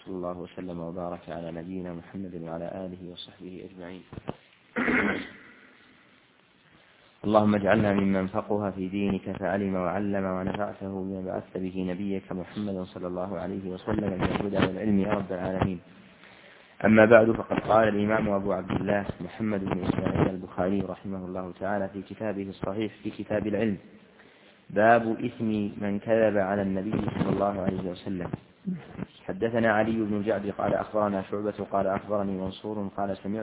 وصلى الله وسلم وبارك على نبينا محمد وعلى آله وصحبه أجمعين. اللهم اجعلنا ممن فقه في دينك فعلم وعلم ونفعته بما بعثت به نبيك محمد صلى الله عليه وسلم من الهدى والعلم يا رب العالمين. أما بعد، فقد قال الإمام أبو عبد الله محمد بن إسماعيل البخاري رحمه الله تعالى في كتابه الصحيح في كتاب العلم: باب إثم من كذب على النبي صلى الله عليه وسلم. حدثنا علي بن جعد قال أخبرنا شعبة قال أخبرني منصور قال سمعت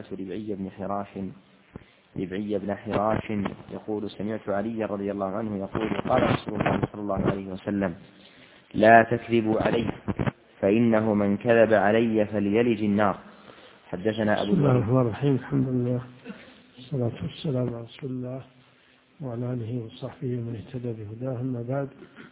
ربعي بن حراش يقول سمعت علي رضي الله عنه يقول قال رسول الله صلى الله عليه وسلم: لا تكذبوا علي فإنه من كذب علي فليلج النار. حدثنا أبو بسم الله الرحمن الرحيم. الحمد لله والصلاة والسلام على رسول الله وعلى آله وصحبه ومن اهتدى بهداه. أما بعد،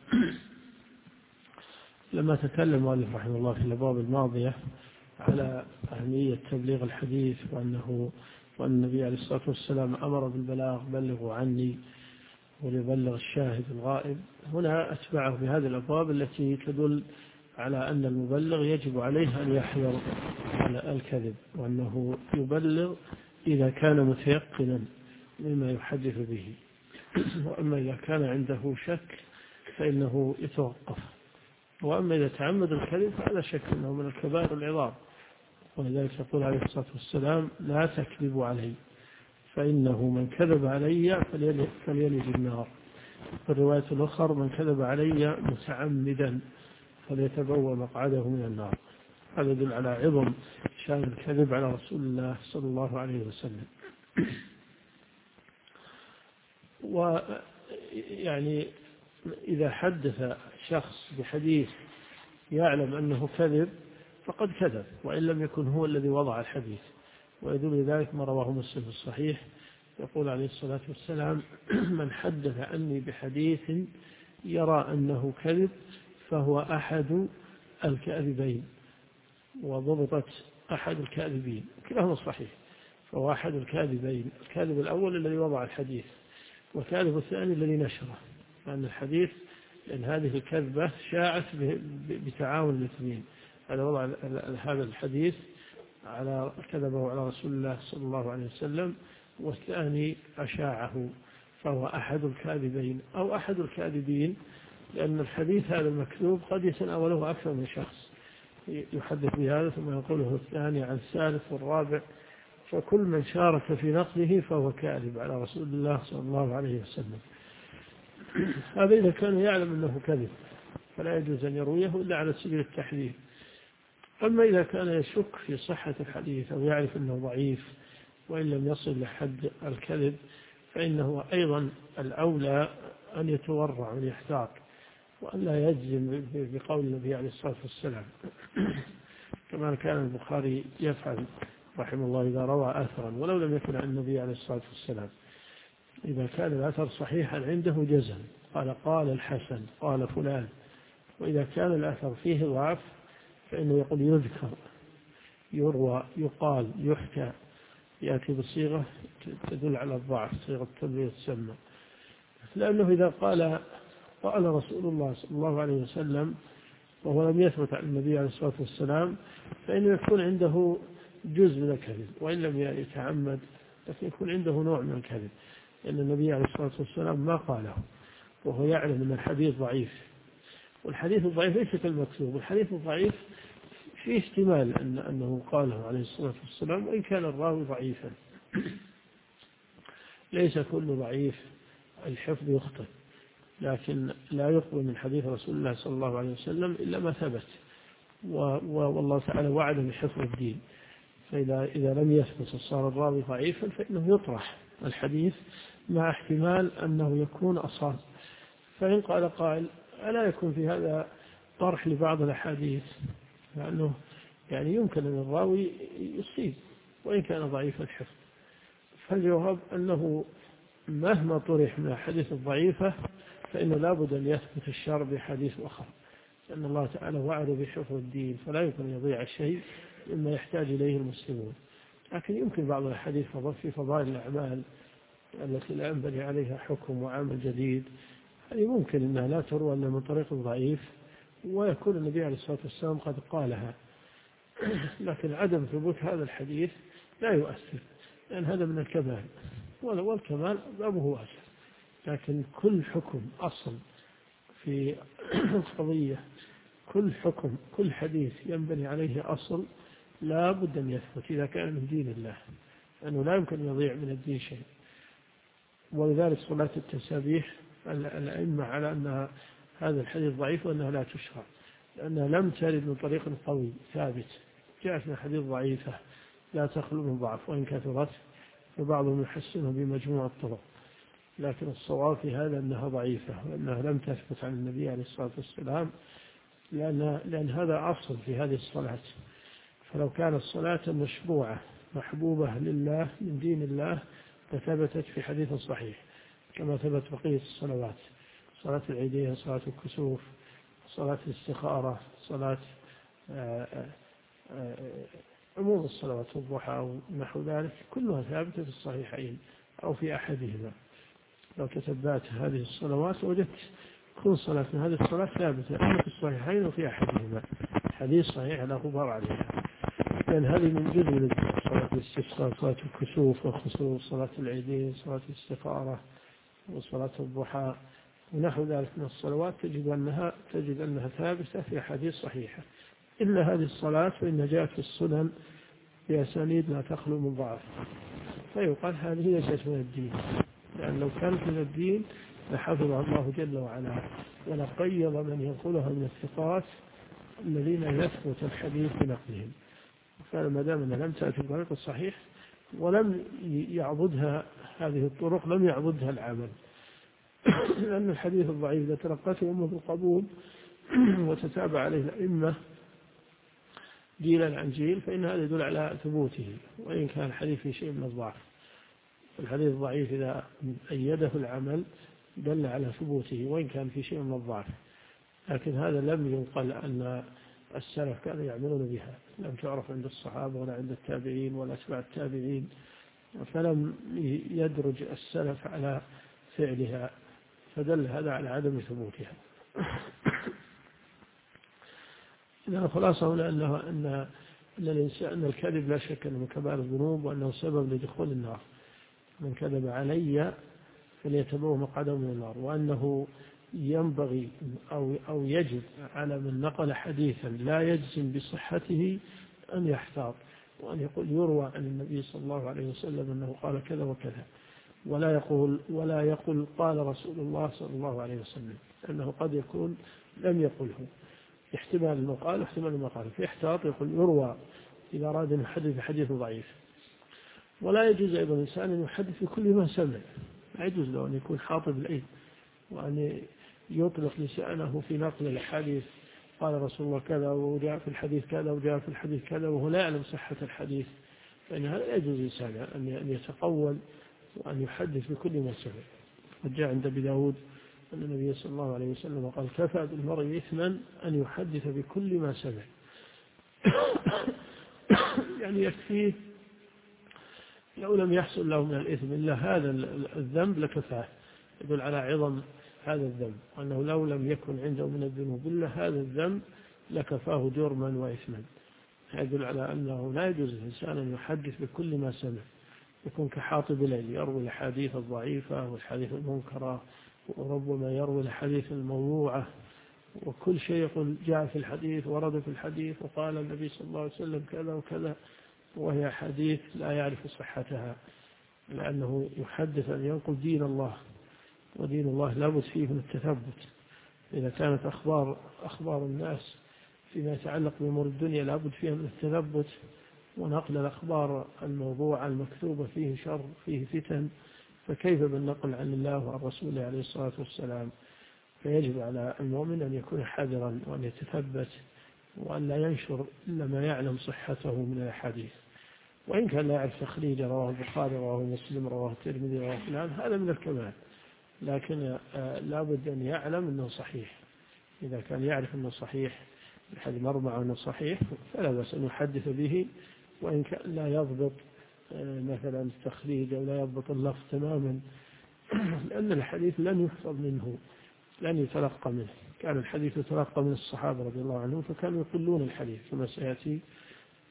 لما تكلم المؤلف رحمه الله في الأبواب الماضية على أهمية تبليغ الحديث وأن النبي عليه الصلاة والسلام أمر بالبلاغ: بلغوا عني وليبلغ الشاهد الغائب، هنا أتبعه بهذه الأبواب التي تدل على أن المبلغ يجب عليه أن يحذر على الكذب، وأنه يبلغ إذا كان متيقنا مما يحدث به، وأما إذا كان عنده شك فإنه يتوقف، وأما إذا تعمد الكذب فهذا شك أنه من الكبائر العظام. ولذلك يقول عليه الصلاة والسلام: لا تكذبوا علي فإنه من كذب علي فليلج النار. في الرواية الأخرى: من كذب علي متعمدا فليتبوأ مقعده من النار. هذا يدل على عظم شأن الكذب على رسول الله صلى الله عليه وسلم. ويعني إذا حدث شخص بحديث يعلم أنه كذب فقد كذب، وإن لم يكن هو الذي وضع الحديث. ويدل ذلك ما رواه مسلم في الصحيح، يقول عليه الصلاة والسلام: من حدث عني بحديث يرى أنه كذب فهو أحد الكاذبين. وضبطت أحد الكاذبين، كلاهما صحيح، فهو أحد الكاذبين. الكاذب الأول الذي وضع الحديث، والكاذب الثاني الذي نشره، لأن الحديث، لأن هذه الكذبة شاعت بتعاون الاثنين. هذا وضع هذا الحديث كذبه على رسول الله صلى الله عليه وسلم، والثاني أشاعه، فهو أحد الكاذبين أو أحد الكاذبين، لأن الحديث هذا المكذوب قد يتناوله أكثر من شخص يحدث بهذا ثم يقوله الثاني عن الثالث والرابع، فكل من شارك في نقله فهو كاذب على رسول الله صلى الله عليه وسلم. هذا إذا كان يعلم أنه كذب فلا يجوز أن يرويه إلا على سبيل التحذير. أما إذا كان يشك في صحة الحديث أو يعرف أنه ضعيف وإن لم يصل لحد الكذب، فإنه أيضا الأولى أن يتورع ويحتاط، وأن لا يجزم بقول النبي عليه الصلاة والسلام، كما كان البخاري يفعل رحمه الله إذا روى أثرا ولو لم يكن عن النبي عليه الصلاة والسلام. إذا كان الأثر صحيحا عنده جزم، قال الحسن قال فلان. وإذا كان الأثر فيه ضعف فإنه يقول يذكر، يروى، يقال، يحكى، يأتي بصيغة تدل على الضعف، صيغة تنبيه تسمى. لأنه إذا قال رسول الله صلى الله عليه وسلم وهو لم يثبت عن النبي عليه الصلاة والسلام، فإنه يكون عنده جزء من الكذب، وإن لم يتعمد لكن يكون عنده نوع من الكذب، لأن النبي عليه الصلاة والسلام ما قاله وهو يعلم أن الحديث ضعيف. والحديث الضعيف ليس كالمكذوب، الحديث الضعيف فيه احتمال أنه قاله عليه الصلاة والسلام وإن كان الراوي ضعيفا. ليس كل ضعيف الحفظ يخطئ، لكن لا يقبل من حديث رسول الله صلى الله عليه وسلم إلا ما ثبت، والله تعالى وعد بحفظ الدين. فإذا لم يثبت صار الراوي ضعيفا فإنه يطرح الحديث مع احتمال أنه يكون أصاب. فإن قال قائل: ألا يكون في هذا طرح لبعض الأحاديث؟ لأنه يعني يمكن أن الراوي يصيب وإن كان ضعيف الحفظ. فالجواب أنه مهما طرح من الحديث الضعيفة فإنه لا بد أن يثبت الشر بحديث أخر، لأن الله تعالى وعد بحفظ الدين، فلا يمكن أن يضيع الشيء مما يحتاج إليه المسلمون. لكن يمكن بعض الحديث في فضائل الأعمال التي لا ينبني عليها حكم وعمل جديد، هذه ممكن أنها لا تروى إلا من طريق ضعيف، ويكون النبي عليه الصلاة والسلام قد قالها، لكن عدم ثبوت هذا الحديث لا يؤثر، لأن هذا من الكمال، والكمال بابه واسع. لكن كل حكم أصل في قضية، كل حكم، كل حديث ينبني عليه أصل لا بد أن يثبت إذا كان من دين الله، لأنه لا يمكن يضيع من الدين شيء. ولذلك صلاة التسابيح الأئمة على أن هذا الحديث ضعيف وأنها لا تشرع، لأنها لم ترد من طريق قوي ثابت، جاءت من حديث ضعيفة لا تخلو من ضعف وإن كثرت، وبعضهم يحسنه بمجموع الطرق، لكن الصواب في هذا أنها ضعيفة وأنها لم تثبت عن النبي عليه الصلاة والسلام، لأن هذا أصل في هذه الصلاة. فلو كانت الصلاة مشروعة محبوبة لله من دين الله لثبتت في حديث صحيح، كما ثبت بقية الصلوات، صلاة العيدين، صلاة الكسوف، صلاة الاستخارة، صلاة عموم الصلوات والضحى ونحو ذلك، كلها ثابتة في الصحيحين أو في أحدهما. لو تتبعت هذه الصلوات وجدت كل صلاة من هذه الصلاة ثابتة إما في الصحيحين وفي أحدهما، حديث صحيح لا غبار عليها، لأن هذه من جزء من صلاة الاستسقاء، صلاة الكسوف والخسوف، صلاة العيدين، صلاة الاستخارة وصلاة الضحى ونحو ذلك من الصلوات، تجد أنها ثابتة في حديث صحيحة، إلا هذه الصلاة فإن جاءت في السنن بأسانيد لا تخلو من ضعف، فيقال هذه ليست من الدين، لأن لو كانت من الدين لحفظها الله جل وعلا ولقيض من ينقلها من الثقات الذين يثبت الحديث بنقلهم. فما دام أنها لم تأتي بطريق الصحيح ولم يعضدها هذه الطرق، لم يعضدها العمل، لأن الحديث الضعيف إذا تلقته أمة القبول وتتابع عليه الأئمة جيلا عن جيل فإن هذا يدل على ثبوته، وإن كان الحديث في شيء من الضعف. الحديث الضعيف إذا أيده العمل دل على ثبوته وإن كان في شيء من الضعف، لكن هذا لم ينقل أن السلف كانوا يعملون بها، لم تعرف عند الصحابة ولا عند التابعين ولا أتباع التابعين، فلم يدرج السلف على فعلها، فدل هذا على عدم ثبوتها. إذا خلاصة هنا أن الكذب لا شك أنه من كبائر الذنوب وأنه سبب لدخول النار، من كذب علي فليتبوأ مقعده من النار، وأنه ينبغي أو يجب على من نقل حديثا لا يجزم بصحته أن يحتاط، وأن يقول يروى عن النبي صلى الله عليه وسلم أنه قال كذا وكذا، ولا يقول قال رسول الله صلى الله عليه وسلم، لأنه قد يكون لم يقله، احتمال أنه قال احتمال ما قال، فيحتاط يقول يروى إذا أراد أن يحدث حديث ضعيف. ولا يجوز أيضا الإنسان أن يحدث في كل ما سمع، لا يجوز له أن يكون حاطب العلم وأن يطلق لسانه في نقل الحديث قال رسول الله كذا وجاء في الحديث كذا وجاء في الحديث كذا وهو لا يعلم صحة الحديث، فإن هذا لا يجوز الإنسان أن يتقول وأن يحدث بكل ما سمع. وجاء عند أبي داود أن النبي صلى الله عليه وسلم قال كفى بالمرء إثما أن يحدث بكل ما سمع. يعني يكفيه لو لم يحصل له من الإثم إلا هذا الذنب لكفاه، يدل على عظم هذا الذنب، وأنه لو لم يكن عنده من الذنوب إلا هذا الذنب لكفاه جرما وإثما. يدل على أنه لا يجوز الإنسان أن يحدث بكل ما سمع، يكون كحاطب الليل يروي الحديث الضعيفة والحديث المنكرة، وربما يروي الحديث الموضوعة، وكل شيء يقول جاء في الحديث ورد في الحديث وقال النبي صلى الله عليه وسلم كذا وكذا، وهي حديث لا يعرف صحتها، لأنه يحدث أن ينقل دين الله، ودين الله لابد فيه من التثبت. إذا كانت أخبار الناس فيما يتعلق بأمور الدنيا لابد فيها من التثبت، ونقل الأخبار الموضوعة المكتوبة فيه شر فيه فتن، فكيف بالنقل عن الله وعن رسوله عليه الصلاة والسلام؟ فيجب على المؤمن أن يكون حذرا وأن يتثبت وأن لا ينشر إلا ما يعلم صحته من الأحاديث، وإن كان لا يعرف تخريج رواه البخاري رواه مسلم رواه الترمذي رواه فلان هذا من الكمال، لكن لابد أن يعلم أنه صحيح. إذا كان يعرف أنه صحيح الحديث مرمى أنه صحيح فلا بأس أن يحدث به، وإن كان لا يضبط مثلا التخريج أو لا يضبط اللفظ تماما، لأن الحديث لن يحفظ منه، لن يتلقى منه. كان الحديث يتلقى من الصحابة رضي الله عنهم فكانوا يقلون الحديث كما سيأتي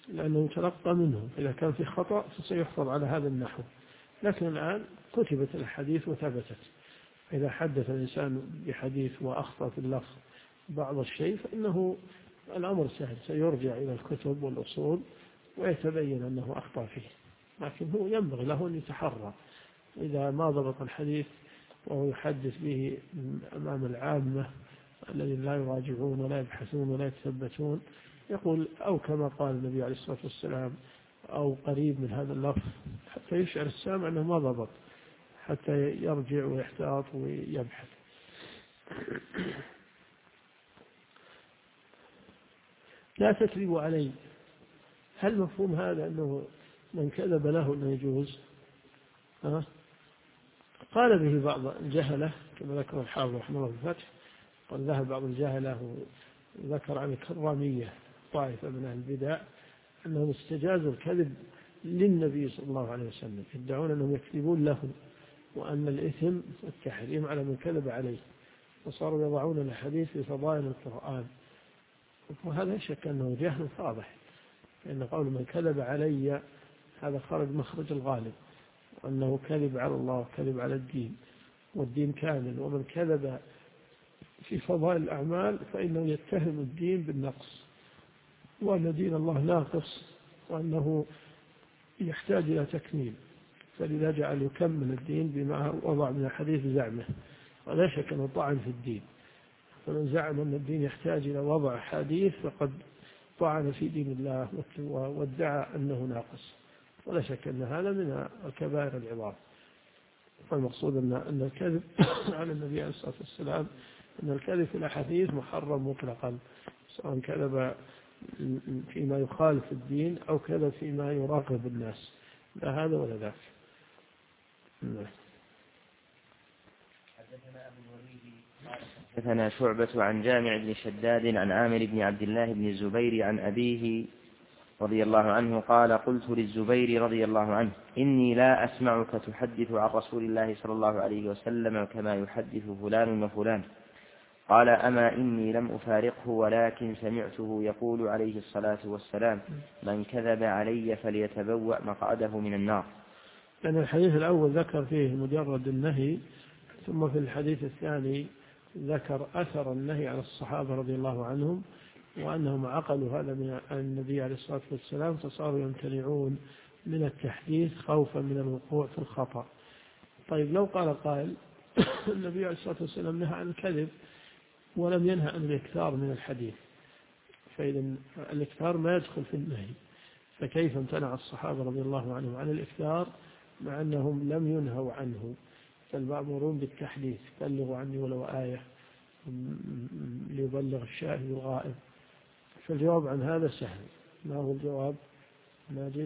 لأنه يتلقى منهم، إذا كان في خطأ فسيحفظ على هذا النحو. لكن الآن كتبت الحديث وثبتت، إذا حدث الإنسان بحديث وأخطأ في اللفظ بعض الشيء فإنه الأمر سهل، سيرجع إلى الكتب والأصول ويتبين أنه أخطأ فيه. لكن هو ينبغي له أن يتحرى إذا ما ضبط الحديث وهو يحدث به أمام العامة الذين لا يراجعون ولا يبحثون ولا يتثبتون، يقول أو كما قال النبي عليه الصلاة والسلام أو قريب من هذا اللفظ، حتى يشعر السامع أنه ما ضبط، حتى يرجع ويحتاط ويبحث. لا تكذبوا علي، هل مفهوم هذا أنه من كذب له أنه يجوز؟ قال به بعض الجهلة كما ذكر الحافظ رحمه الله في الفتح، قال ذهب بعض الجهلة وذكر عن الكرامية طائفة من أهل البدع أنهم استجازوا الكذب للنبي صلى الله عليه وسلم، يدعون أنهم يكذبون له وأن الإثم والتحريم على من كذب عليه، وصاروا يضعون الحديث في فضائل القرآن. وهذا شك أنه جهل واضح، لأن قول من كذب علي هذا خرج مخرج الغالب، وأنه كذب على الله كذب على الدين، والدين كامل، ومن كذب في فضائل الأعمال فإنه يتهم الدين بالنقص، وأن دين الله ناقص وأنه يحتاج إلى تكميل، فلذا جعل يكمل الدين بما وضع من الحديث بزعمه. ولا شك أنه طعن في الدين، فمن زعم أن الدين يحتاج إلى وضع حديث فقد طعن في دين الله وادعى أنه ناقص، ولا شك أن هذا من الكبائر العظام. فالمقصود أن الكذب على النبي عليه الصلاة والسلام، أن الكذب في الأحاديث محرم مطلقا، سواء كذب فيما يخالف الدين أو كذب فيما يراقب الناس، لا هذا ولا ذاك. حدثنا شعبة عن جامع بن شداد عن عامر بن عبد الله بن الزبير عن أبيه رضي الله عنه قال قلت للزبير رضي الله عنه إني لا أسمعك تحدث عن رسول الله صلى الله عليه وسلم كما يحدث فلان وفلان. قال أما إني لم أفارقه ولكن سمعته يقول عليه الصلاة والسلام من كذب علي فليتبوأ مقعده من النار. لأن الحديث الأول ذكر فيه مجرد النهي، ثم في الحديث الثاني ذكر أثر النهي على الصحابة رضي الله عنهم، وأنهم عقلوا هذا من النبي عليه الصلاة والسلام فصاروا يمتنعون من التحديث خوفا من الوقوع في الخطأ. طيب لو قال قائل النبي عليه الصلاة والسلام نهى عن الكذب ولم ينهى عن الإكثار من الحديث، فإذا الإكثار ما يدخل في النهي، فكيف امتنع الصحابة رضي الله عنهم عن الإكثار مع أنهم لم ينهوا عنه؟ فالمأمورون بالتحديث بلغوا عني ولو آية ليبلغ الشاهد الغائب. فالجواب عن هذا سهل. ما هو الجواب ماجد؟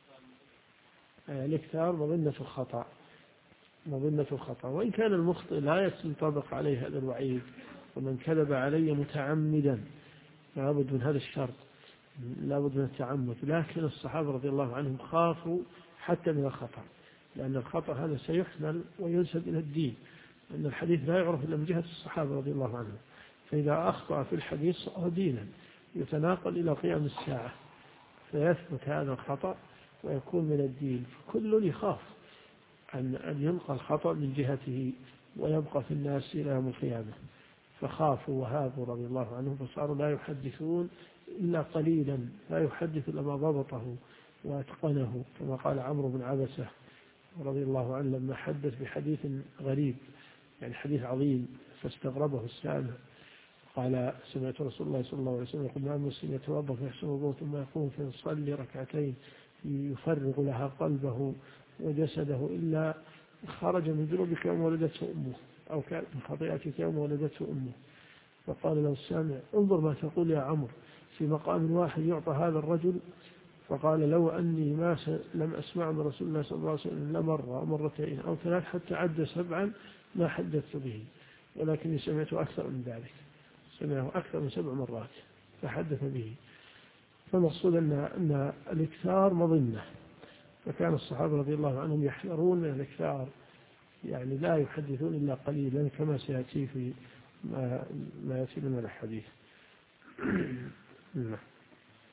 الإكثار مظنة الخطأ، مظنة الخطأ، وإن كان المخطئ لا ينطبق عليه هذا الوعيد، ومن كذب علي متعمدا لابد من هذا الشرط، لابد من التعمد، لكن الصحابة رضي الله عنهم خافوا حتى من الخطأ، لأن الخطأ هذا سيحمل وينسب إلى الدين، لأن الحديث لا يعرف إلا من جهة الصحابة رضي الله عنهم، فإذا أخطأ في الحديث صار دينا يتناقل إلى قيام الساعة، فيثبت هذا الخطأ ويكون من الدين. فكل يخاف أن ينقل الخطأ من جهته ويبقى في الناس إلى يوم القيامة، فخافوا وهابوا رضي الله عنهم، فصاروا لا يحدثون إلا قليلا، لا يحدث إلا ما ضبطه واتقنه، كما قال عمرو بن عبسة رضي الله عنه لما حدث بحديث غريب، يعني حديث عظيم فاستغربه السامع، قال سمعت رسول الله صلى الله عليه وسلم يقول ما المسلم يتوضا فيحسن وضوءه ثم يقوم فيصلي ركعتين يفرغ لها قلبه وجسده إلا خرج من ذنوبك يوم ولدته أمه، أو كان من خطيئتك يوم ولدته أمه. فقال له السامع انظر ما تقول يا عمرو، في مقام واحد يعطى هذا الرجل. فقال لو أني لم أسمع من رسول الله صلى الله عليه وسلم إلا مرة أو مرتين أو ثلاث حتى عد 7 ما حدثت به، ولكني سمعته أكثر من ذلك، سمعه أكثر من 7 مرات فحدث به. فالمقصود أن الإكثار مظنة، فكان الصحابة رضي الله عنهم يحذرون من الإكثار، يعني لا يحدثون إلا قليلا كما سيأتي في ما يأتي من الحديث.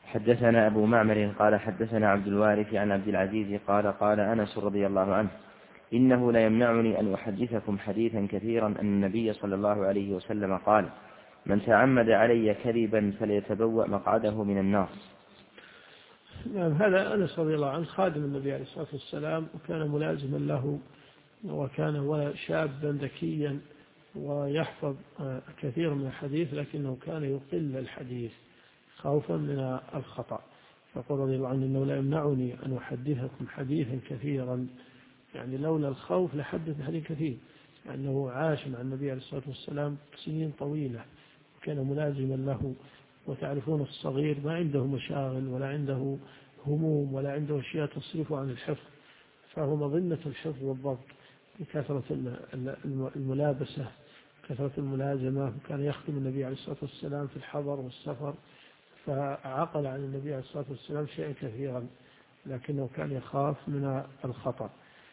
حدثنا أبو معمر قال حدثنا عبد الوارث عن عبد العزيز قال قال أنس رضي الله عنه إنه لا يمنعني أن أحدثكم حديثا كثيرا أن النبي صلى الله عليه وسلم قال من تعمد علي كذبا فليتبوأ مقعده من النار. نعم، هذا أنس رضي الله عنه خادم النبي عليه الصلاة والسلام، وكان ملازما له، وكان شابا ذكيا ويحفظ كثير من الحديث، لكنه كان يقل الحديث خوفا من الخطأ. فقال رضي الله عنه إنه لا يمنعني أن أحدثكم حديثا كثيرا، يعني لولا الخوف لحدث حديث كثير، لأنه عاش مع النبي عليه الصلاة والسلام سنين طويلة وكان ملازما له. وتعرفون الصغير ما عنده مشاغل ولا عنده هموم ولا عنده أشياء تصرفه عن الحفظ، فهو مظنة الحفظ والضبط بكثرة الملابسة، كثرة الملازمة. وكان يخدم النبي عليه الصلاة والسلام في الحضر والسفر، فعقل عن النبي عليه الصلاة والسلام شيئا كثيرا، لكنه كان يخاف من الخطأ.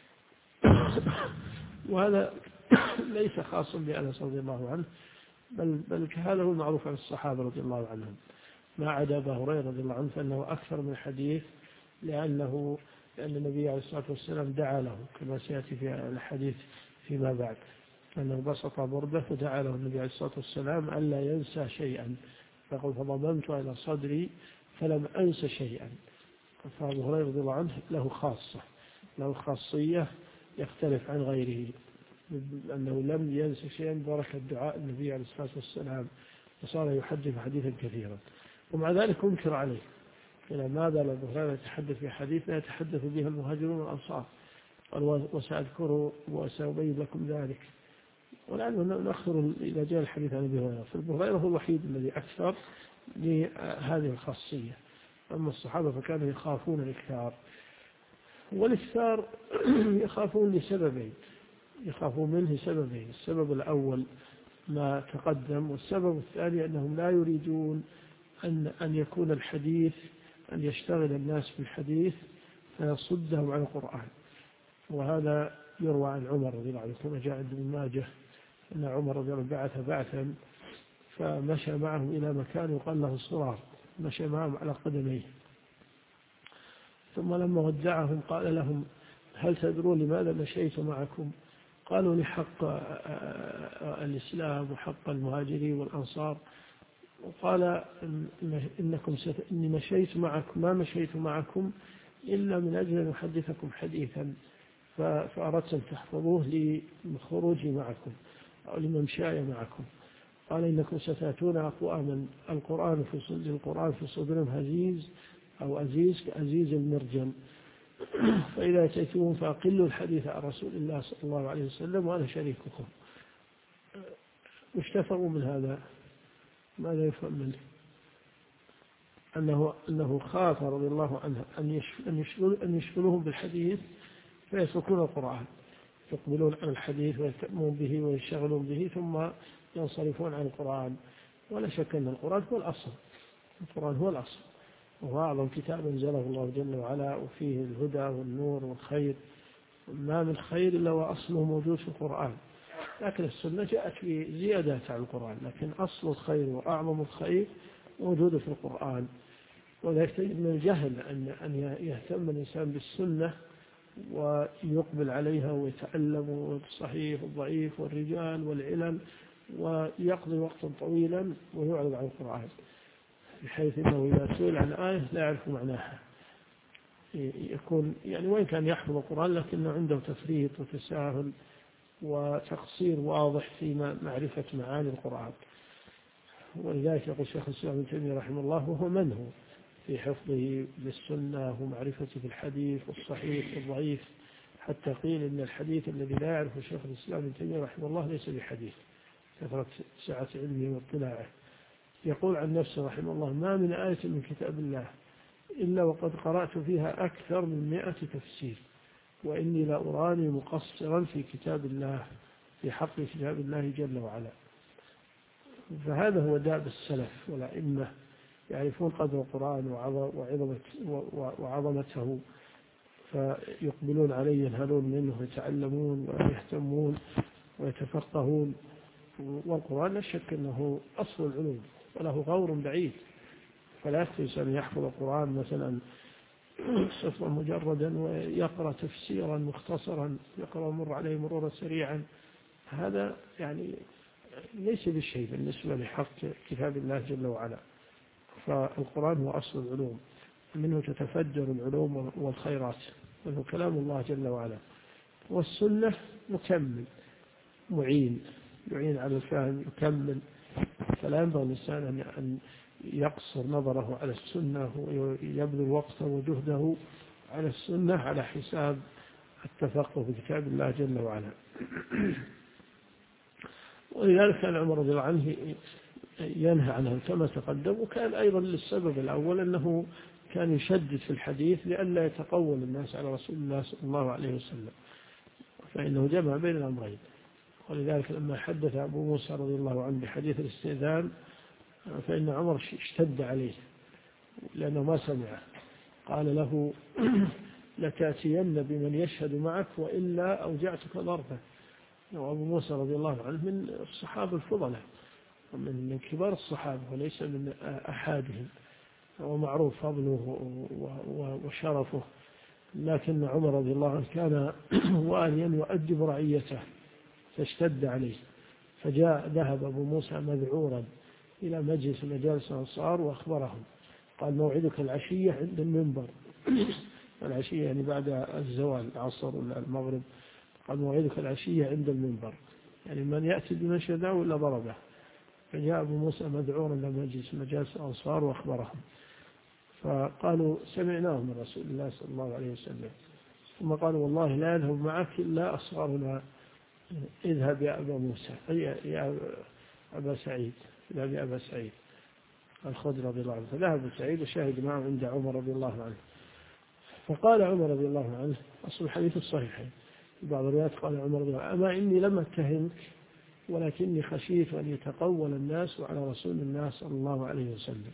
وهذا ليس خاصا بأنس رضي الله عنه، بل هذا هو المعروف عن الصحابة رضي الله عنهم، ما عدا أبا هريرة رضي الله عنه فإنه أكثر من حديث، لأن النبي عليه الصلاة والسلام دعا له كما سيأتي في الحديث فيما بعد، أنه بسط برده فدعا له النبي عليه الصلاة والسلام ألا ينسى شيئا، فقال فضممت إلى صدري فلم أنس شيئا. فأبو هريرة رضي الله عنه له خاصية يختلف عن غيره، أنه لم ينسى شيئا بركة دعاء النبي عليه الصلاة والسلام، وصار يحدث حديثا كثيرا. ومع ذلك أنكر عليه، إلى ماذا أبو هريرة يتحدث بحديث لا يتحدث به المهاجرون والأنصار، قال وسأذكره وسأبين لكم ذلك. ولعله نأخر إلى جاء الحديث عن أبي هريرة، فأبو هريرة هو الوحيد الذي أكثر لهذه الخاصية. أما الصحابة فكانوا يخافون الإكثار، والإكثار يخافون لسببين، يخافون منه سببين: السبب الأول ما تقدم، والسبب الثاني أنهم لا يريدون أن يكون الحديث، أن يشتغل الناس بالحديث فيصدهم عن القرآن. وهذا يروى عن عمر رضي الله عنه كما جاء عند ابن ماجه أن عمر رضي الله عنه بعث بعثا فمشى معهم إلى مكان يقال له الصرار، مشى معهم على قدميه، ثم لما ودعهم قال لهم هل تدرون لماذا مشيت معكم؟ قالوا لحق الإسلام وحق المهاجرين والأنصار. وقال إني مشيت معكم، ما مشيت معكم إلا من أجل أن أحدثكم حديثا فأردت أن تحفظوه لخروجي معكم أو لممشاي معكم. قال إنكم ستأتون أقواما القرآن في صدرهم هزيز أو أزيز كأزيز المرجل، فإذا أتيتوهم فأقلوا الحديث عن رسول الله صلى الله عليه وسلم وأنا شريككم. مش تفهموا من هذا؟ ماذا يفهم منه؟ أنه خاف رضي الله عنه أن يشغلوهم بالحديث فيتركون القرآن، يقبلون عن الحديث ويهتمون به ويشغلون به ثم ينصرفون عن القرآن. ولا شك أن القرآن هو الأصل، القرآن هو الأصل، وهو أعظم كتاب أنزله الله جل وعلا، وفيه الهدى والنور والخير، ما من خير إلا وأصله موجود في القرآن. لكن السنة جاءت بزيادات عن القرآن، لكن أصل الخير وأعظم الخير موجود في القرآن. وذلك من الجهل أن يهتم الإنسان بالسنة ويقبل عليها ويتعلم الصحيح والضعيف والرجال والعلل ويقضي وقتا طويلا ويعرض عن القرآن، بحيث أنه إذا سئل عن آية لا يعرف معناها، يكون يعني وين كان يحفظ القرآن لكنه عنده تفريط وتساهل وتقصير واضح في معرفة معاني القرآن. ولذلك يقول شيخ الإسلام ابن تيمية رحمه الله وهو منه في حفظه للسنة ومعرفته بالحديث والصحيح والضعيف، حتى قيل إن الحديث الذي لا يعرفه شيخ الإسلام ابن تيمية رحمه الله ليس بحديث، كثرة سعة علمه واطلاعه. يقول عن نفسه رحمه الله ما من آية من كتاب الله إلا وقد قرأت فيها أكثر من 100 تفسير، وإني لا أراني مقصرا في كتاب الله، في حق كتاب الله جل وعلا. فهذا هو داب السلف والأئمة، يعرفون قدر القرآن وعظمته، فيقبلون عليه ينهلون منه ويتعلمون ويهتمون ويتفقهون. والقرآن لا شك أنه أصل العلوم وله غور بعيد، فلا يكفي أن يحفظ القرآن مثلا صفرا مجردا ويقرأ تفسيرا مختصرا، يقرأ ومر عليه مرورا سريعا، هذا يعني ليس بشيء بالنسبة لحق كتاب الله جل وعلا. فالقرآن هو أصل العلوم، منه تتفجر العلوم والخيرات، وهو كلام الله جل وعلا. والسنة مكمل معين، يعين على الفهم، يكمل. فلا ينبغي الإنسان أن يقصر نظره على السنة ويبذل وقته وجهده على السنة على حساب التفقه في كتاب الله جل وعلا. ولذلك كان عمر رضي الله عنه ينهى عنه كما تقدم. وكان أيضا للسبب الأول أنه كان يشدد في الحديث لئلا يتقول الناس على رسول الله صلى الله عليه وسلم، فإنه جمع بين الأمرين. ولذلك لما حدث أبو موسى رضي الله عنه بحديث الاستئذان فإن عمر اشتد عليه لأنه ما سمعه، قال له لتأتين بمن يشهد معك وإلا أوجعتك ضربه. وأبو موسى رضي الله عنه من الصحابة الفضلاء ومن كبار الصحابة وليس من أحادهم، ومعروف فضله وشرفه. لكن عمر رضي الله عنه كان واليا يؤدب رعيته فاشتد عليه، ذهب أبو موسى مذعورا إلى مجلس مجالس الأنصار وأخبرهم، قال موعدك العشية عند المنبر. العشية يعني بعد الزوال العصر ولا المغرب، قال موعدك العشية عند المنبر، يعني من يأتي بمشهده ولا ضربه. فجاء أبو موسى مذعورا إلى مجالس الأنصار وأخبرهم، فقالوا سمعناه من رسول الله صلى الله عليه وسلم. ثم قالوا والله لا يذهب معك إلا أصغرنا، اذهب يا أبا موسى، يا أبا سعيد، اذهب يا أبا سعيد الخدري رضي الله عنه. فذهب سعيد وشاهد معه عند عمر رضي الله عنه. فقال عمر رضي الله عنه، أصل الحديث الصحيحين في بعض الروايات، قال عمر رضي الله عنه أما إني لم أتهمك ولكني خشيت أن يتقول الناس على رسول الله صلى الله عليه وسلم.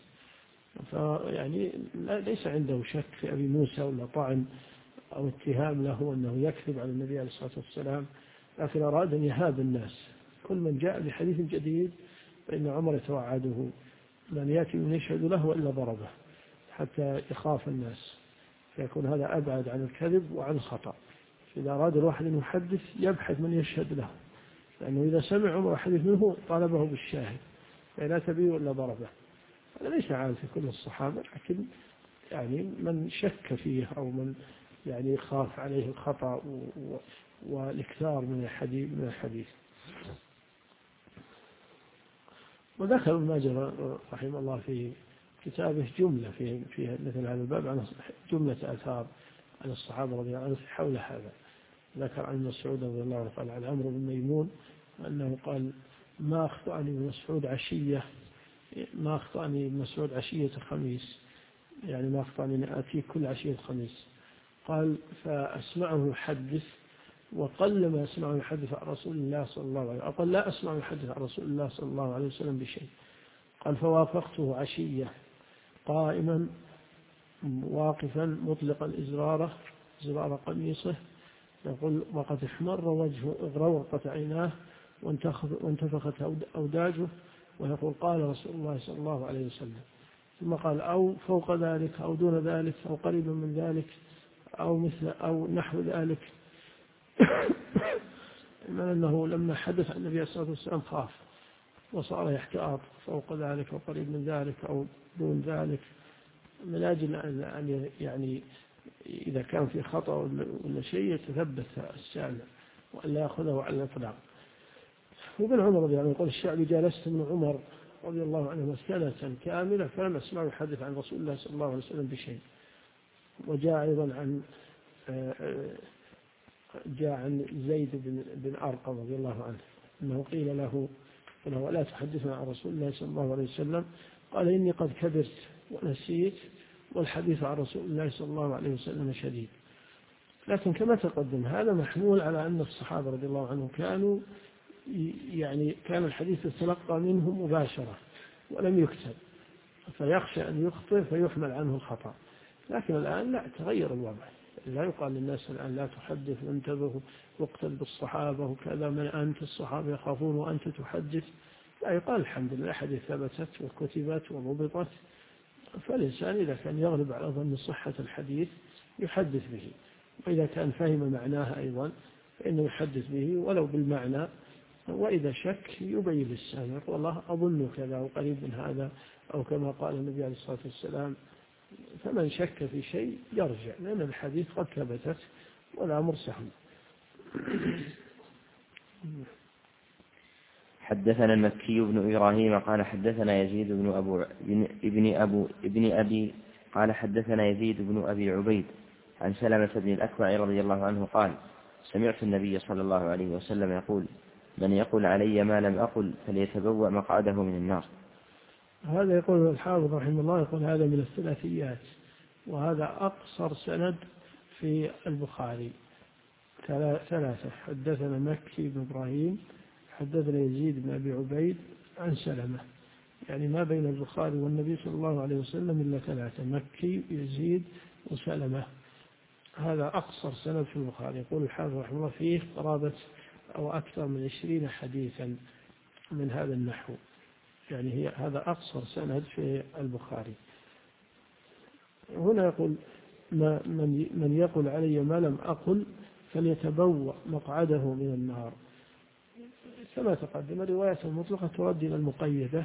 فيعني ليس عنده شك في أبي موسى ولا طعن أو اتهام له أنه يكذب على النبي عليه الصلاة والسلام، لكن أراد أن يهاب الناس. كل من جاء بحديث جديد فإن عمر يتوعده من يأتي من يشهد له إلا ضربه حتى يخاف الناس، فيكون هذا أبعد عن الكذب وعن الخطأ. إذا أراد الواحد أن يحدث يبحث من يشهد له، لأنه إذا سمع عمر حديث منه طالبه بالشاهد، فلا تبيه إلا ضربه. هذا ليس عام في كل الصحابة، لكن يعني من شك فيه أو من يعني يخاف عليه الخطأ والإكثار من الحديث. وذكر ابن ماجه رحمه الله في كتابه جملة في مثل هذا الباب عن جملة آثار عن الصحابة رضي الله عنهم حول هذا. ذكر عن مسعود رضي الله عنه قال عن عمرو بن ميمون أنه قال ما أخطأني ابن مسعود عشية خميس، يعني ما أخطأني أن آتي كل عشية خميس. قال فأسمعه يحدث وقل ما أسمعه يحدث عن رسول الله صلى الله عليه وسلم، أقول لا أسمع يحدث عن رسول الله صلى الله عليه وسلم بشيء. قال فوافقته عشية قائما واقفا مطلقا إزرار قميصه، يقول وقد احمر وجهه اغرورقت عيناه وانتفخت أوداجه، ويقول قال رسول الله صلى الله عليه وسلم. ثم قال أو فوق ذلك أو دون ذلك أو قريبا من ذلك أو مثل أو نحو ذلك. إما أنه لما حدث عن النبي صلى الله عليه وسلم خاف وصار يحتاط فوق ذلك أو قريب من ذلك أو دون ذلك، من أجل أن يعني إذا كان في خطأ ولا شيء يتثبت السامع وألا يأخذه على الإطلاق. وابن عمر رضي الله عنه يقول الشعبي جالست من عمر رضي الله عنه سنة كاملة فلم أسمع يحدث عن رسول الله صلى الله عليه وسلم بشيء. وجاء أيضا عن زيد بن أرقم رضي الله عنه أنه قيل له لا تحدثنا عن رسول الله صلى الله عليه وسلم، قال إني قد كبرت ونسيت والحديث عن رسول الله صلى الله عليه وسلم شديد. لكن كما تقدم هذا محمول على أن الصحابة رضي الله عنهم كان الحديث يتلقى منهم مباشرة ولم يكتب، فيخشى أن يخطئ فيحمل عنه الخطأ. لكن الآن لا، تغير الوضع، لا يقال للناس الآن لا تحدث وانتبهوا واقتل بالصحابة وكذا، من أنت الصحابة يخافون وأنت تحدث. لا، يقال الحمد لله حديث ثبتت وكتبت وضبطت فالإنسان إذا كان يغلب على ظن صحة الحديث يحدث به، وإذا كان فهم معناه أيضا فإنه يحدث به ولو بالمعنى، وإذا شك يبين للسامع والله أظن كذا وقريب من هذا، أو كما قال النبي عليه الصلاة والسلام. فمن شك في شيء يرجع، لأن الحديث قد ثبتت والأمر سهل. حدثنا المكي بن إبراهيم قال حدثنا يزيد ابن أبي قال حدثنا يزيد بن أبي عبيد عن سلمة بن الأكوع رضي الله عنه قال سمعت النبي صلى الله عليه وسلم يقول من يقول علي ما لم أقل فليتبوأ مقعده من النار. هذا يقول الحافظ رحمه الله، يقول هذا من الثلاثيات، وهذا أقصر سند في البخاري، ثلاثة. حدثنا مكي بن إبراهيم، حدثنا يزيد بن أبي عبيد عن سلمة، يعني ما بين البخاري والنبي صلى الله عليه وسلم إلا ثلاثة، مكي يزيد وسلمة. هذا أقصر سند في البخاري. يقول الحافظ رحمه الله فيه قرابة أو أكثر من 20 حديثا من هذا النحو، يعني هذا أقصر سند في البخاري. هنا يقول من يقول علي ما لم أقل فليتبوأ مقعده من النار. كما تقدم الرواية المطلقة ترد إلى المقيدة،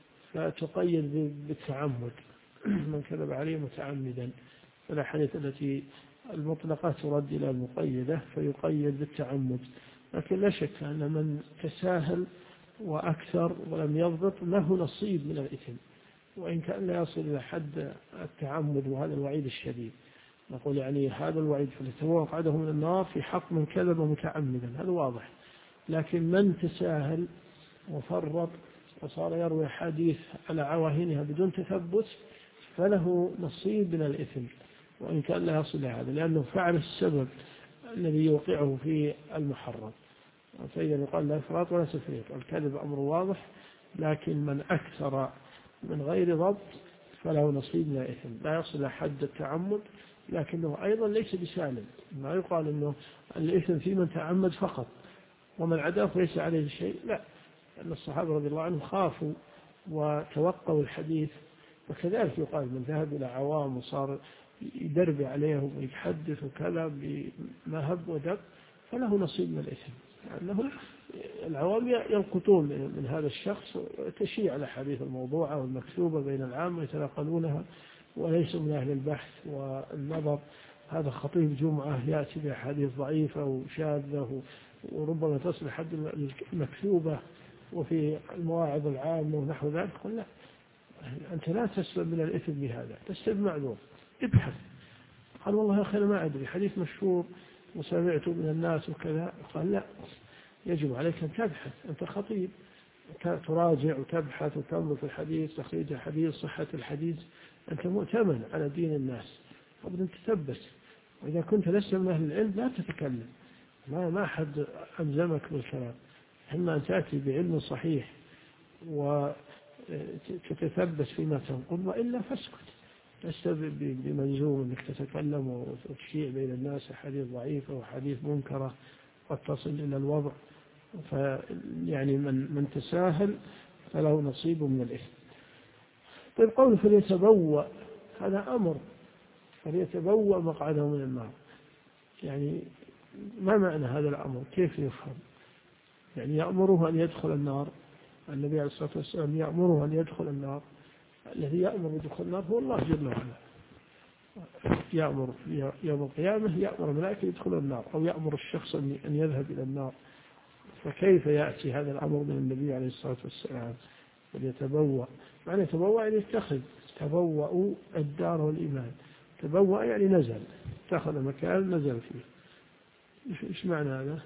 فتقيد بالتعمد، من كذب عليه متعمدا. فالأحاديث التي المطلقة ترد إلى المقيدة فيقيد بالتعمد. لكن لا شك أن من تساهل وأكثر ولم يضبط له نصيب من الإثم، وإن كان لا يصل إلى حد التعمد، وهذا الوعيد الشديد. نقول يعني هذا الوعيد فليتبوأ مقعده من النار في حق من كذب متعمدا، هذا واضح. لكن من تساهل وفرط وصار يروي حديث على عواهنها بدون تثبت فله نصيب من الإثم، وإن كان لا يصل إلى هذا، لأنه فعل السبب الذي يوقعه في المحرم. فإذا يقال لا إفراط ولا تفريط، الكذب أمر واضح، لكن من أكثر من غير ضبط فله نصيب من الإثم، لا يصل إلى حد التعمد، لكنه أيضا ليس بسالم. ما يقال أنه الإثم في من تعمد فقط ومن عداه ليس عليه شيء، لا، أن الصحابة رضي الله عنهم خافوا وتوقوا الحديث. وكذلك يقال من ذهب إلى عوام وصار يدرب عليهم ويتحدث وكذا بما هب ودب فله نصيب من الإثم، لأنه العوام يلقطون من هذا الشخص تشيع الأحاديث الموضوعة والمكتوبة بين العامة يتناقلونها، وليسوا من أهل البحث والنظر. هذا خطيب جمعة يأتي بأحاديث ضعيفة وشاذة وربما تصل حد المكتوبة وفي المواعظ العامة ونحو ذلك. قل لا، أنت لا تسلم من الإثم بهذا، تسلم معذور، ابحث. قال والله يا أخي أنا ما أدري، حديث مشهور وسمعته من الناس وكذا. قال لا، يجب عليك أن تبحث، أنت خطيب تراجع وتبحث وتنظر في الحديث، تخريج الحديث، صحة الحديث، أنت مؤتمن على دين الناس، قبل أن تثبت. وإذا كنت لست من أهل العلم لا تتكلم، ما أحد ألزمك بالكلام، إما أن تأتي بعلم صحيح وتتثبت فيما تنقل، وإلا فاسكت، لست بملزوم أنك تتكلم وتشيع بين الناس حديث ضعيفة وحديث منكرة قد تصل إلى الوضع. يعني من تساهل فله نصيب من الإثم. طيب قوله فليتبوأ، هذا أمر، فليتبوأ مقعده من النار، يعني ما معنى هذا الأمر؟ كيف يفهم؟ يعني يأمره أن يدخل النار؟ النبي عليه الصلاة والسلام يأمره أن يدخل النار؟ الذي يأمر بدخول النار هو الله جل وعلا، يأمر يوم القيامة، يأمر الملائكة يدخل النار، أو يأمر الشخص أن يذهب إلى النار. فكيف يأتي هذا الأمر من النبي عليه الصلاة والسلام؟ فليتبوأ، معنى يتبوأ يعني يتخذ، تبوأوا الدار والإيمان، تبوأ يعني نزل، اتخذ مكان نزل فيه. إيش معنى هذا؟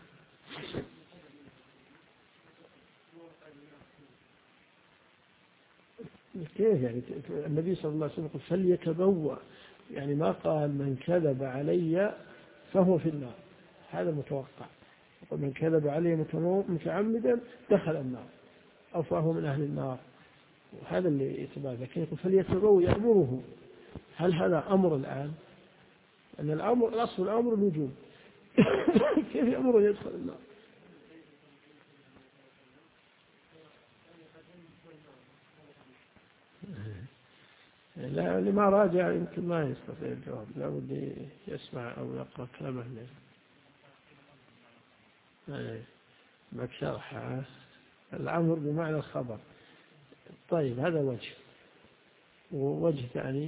كيف يعني؟ النبي صلى الله عليه وسلم قال فليتبوأ، يعني ما قال من كذب علي فهو في النار، هذا متوقع. ومن كذب علي متعمدا دخل النار أو فهو من أهل النار، وهذا اللي يتبع. لكن يقول فليتبوأ يأمره، هل هذا أمر الآن؟ أن الأمر الأصل الأمر الوجوب كيف يأمره يدخل النار؟ لا، اللي ما راجع يمكن ما يستطيع الجواب، لا بد يسمع أو يقرأ كلامه لك شرح الأمر بمعنى الخبر. طيب هذا وجه، ووجه ثاني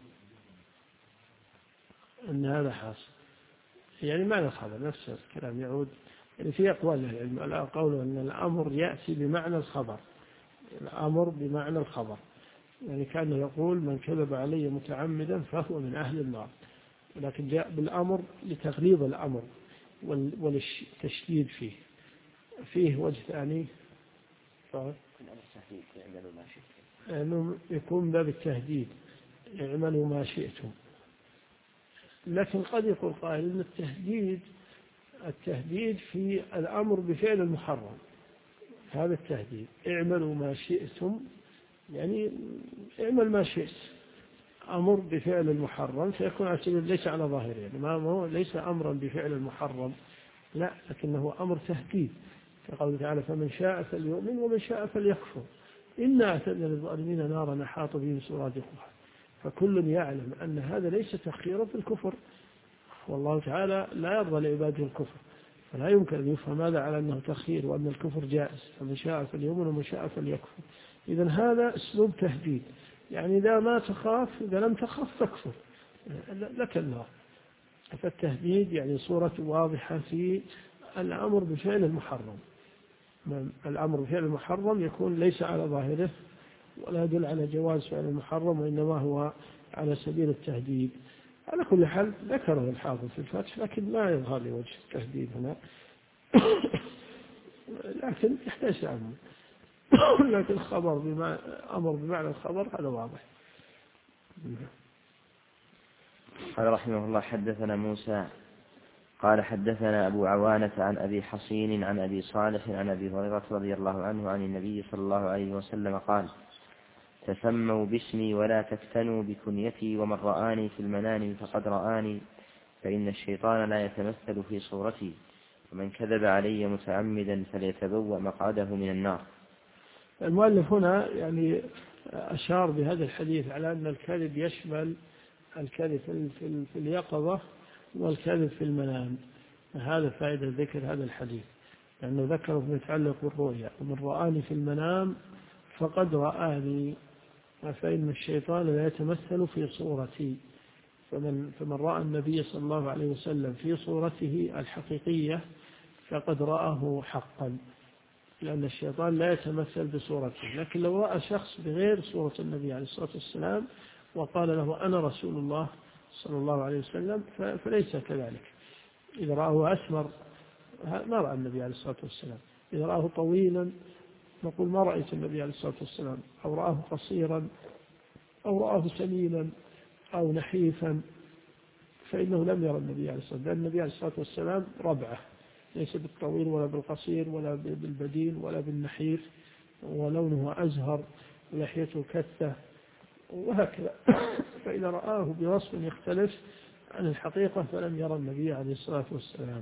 أن هذا حاصل، يعني معنى الخبر نفس الكلام يعود، يعني في أقوال العلم على قول أن الأمر يأتي بمعنى الخبر، الأمر بمعنى الخبر، يعني كان يقول من كذب علي متعمدا فهو من أهل النار، ولكن جاء بالأمر لتغليظ الأمر والتشديد فيه وجه ثاني، أنه يكون باب التهديد، اعملوا ما شئتم. لكن قد يقول قائل أن التهديد في الأمر بفعل المحرم، هذا التهديد اعملوا ما شئتم، يعني اعمل ما شئت، أمر بفعل المحرم، فيكون على سبيل ليس على ظاهره، يعني ما هو ليس أمرا بفعل المحرم، لا، لكنه أمر تهديد، كقوله تعالى فمن شاء فليؤمن ومن شاء فليكفر إنا أعتدنا للظالمين نارا أحاط بهم سرادقها. فكل يعلم أن هذا ليس تخييرا في الكفر، والله تعالى لا يرضى لعباده الكفر، فلا يمكن أن يفهم هذا على أنه تخيير وأن الكفر جائز، فمن شاء فليؤمن ومن شاء فليكفر. إذن هذا أسلوب تهديد، يعني إذا ما تخاف، إذا لم تخف تكفر لك النار. فالتهديد يعني صورة واضحة في الأمر بفعل المحرم، الأمر بفعل المحرم يكون ليس على ظاهره ولا يدل على جواز فعل المحرم، وإنما هو على سبيل التهديد. على كل حال ذكره الحافظ في الفتح، لكن لا يظهر لي وجه التهديد هنا لكن يحتاج عنه لكن الخبر أمر بمعنى الخبر هذا واضح. قال رحمه الله حدثنا موسى قال حدثنا أبو عوانة عن أبي حصين عن أبي صالح عن أبي هريرة رضي الله عنه عن النبي صلى الله عليه وسلم قال تسموا باسمي ولا تفتنوا بكنيتي ومن رآني في المنام فقد رآني فإن الشيطان لا يتمثل في صورتي ومن كذب علي متعمدا فليتبوأ مقعده من النار. المؤلف هنا يعني أشار بهذا الحديث على أن الكذب يشمل الكذب في اليقظة والكذب في المنام، هذا فائدة ذكر هذا الحديث، لأنه ذكره يتعلق بالرؤيا ومن رآني في المنام فقد رآني فإن الشيطان لا يتمثل في صورتي، فمن رأى النبي صلى الله عليه وسلم في صورته الحقيقية فقد رآه حقا، لأن الشيطان لا يتمثل بصورته. لكن لو رأى شخص بغير صورة النبي عليه الصلاة والسلام وقال له أنا رسول الله صلى الله عليه وسلم فليس كذلك. إذا رآه أسمر ما رأى النبي عليه الصلاة والسلام، إذا رآه طويلا نقول ما رأيت النبي عليه الصلاة والسلام، أو رآه قصيرا أو رآه سمينا أو نحيفا فإنه لم يرى النبي عليه الصلاة والسلام، لأن النبي عليه الصلاة والسلام ربعه، ليس بالطويل ولا بالقصير ولا بالبدين ولا بالنحيف، ولونه أزهر ولحيته كثة وهكذا. فإذا رآه بوصف يختلف عن الحقيقة فلم يرى النبي عليه الصلاة والسلام.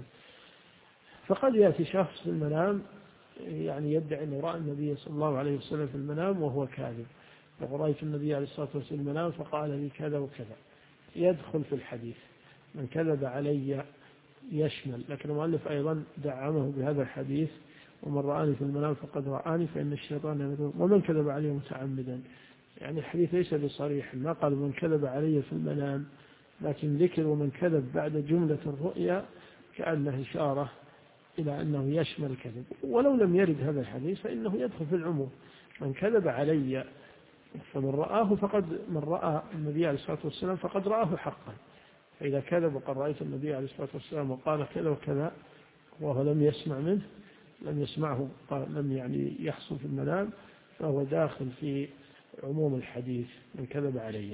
فقد يأتي شخص في المنام يعني يدعي أنه رأى النبي صلى الله عليه وسلم في المنام وهو كاذب، رأيت النبي عليه الصلاة والسلام في المنام فقال لي كذا وكذا، يدخل في الحديث. من كذب علي يشمل، لكن المؤلف أيضا دعمه بهذا الحديث ومن رآني في المنام فقد رآني فإن الشيطان يمدون ومن كذب علي متعمدا، يعني الحديث ليس بصريح، ما قال من كذب علي في المنام، لكن ذكر ومن كذب بعد جملة الرؤيا كأنه إشارة إلى أنه يشمل الكذب، ولو لم يرد هذا الحديث فإنه يدخل في العموم. من كذب علي فمن رآه من رأى النبي عليه الصلاة والسلام فقد رآه حقا، فإذا كذب وقد رأيت النبي عليه الصلاة والسلام وقال كذا وكذا وهو لم يسمع منه، لم يسمعه، لم يعني يحصل في المنام، فهو داخل في عموم الحديث من كذب علي.